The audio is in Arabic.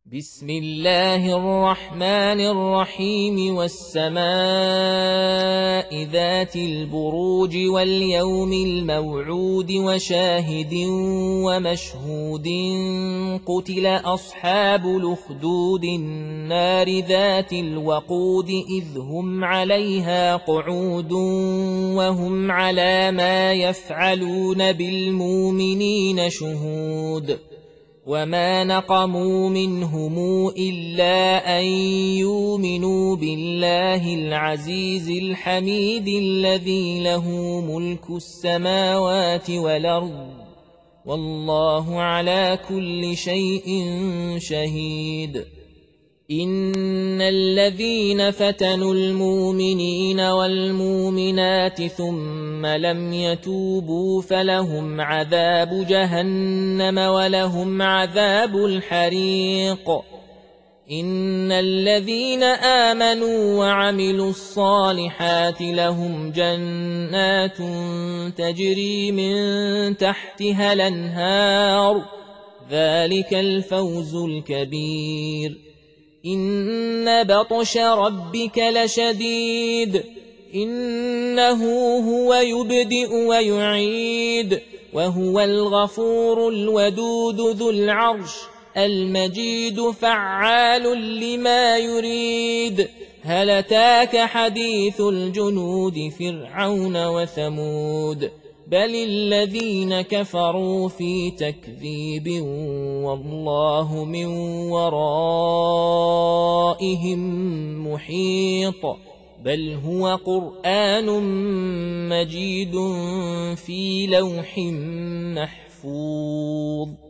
بسم الله الرحمن الرحيم والسماء ذات البروج واليوم الموعود وشاهد ومشهود قتل أصحاب الأخدود النار ذات الوقود إذ هم عليها قعود وهم على ما يفعلون بالمؤمنين شهود وما نقموا منهم إلا أن يؤمنوا بالله العزيز الحميد الذي له ملك السماوات والأرض والله على كل شيء شهيد. إن الذين فتنوا المؤمنين والمؤمنات ثم لم يتوبوا فلهم عذاب جهنم ولهم عذاب الحريق. إن الذين آمنوا وعملوا الصالحات لهم جنات تجري من تحتها الأنهار ذلك الفوز الكبير. إن بطش ربك لشديد إنه هو يبدئ ويعيد وهو الغفور الودود ذو العرش المجيد فعال لما يريد. هل أتاك حديث الجنود فرعون وثمود بل الذين كفروا في تكذيب والله من ورائهم محيط. بل هو قرآن مجيد في لوح محفوظ.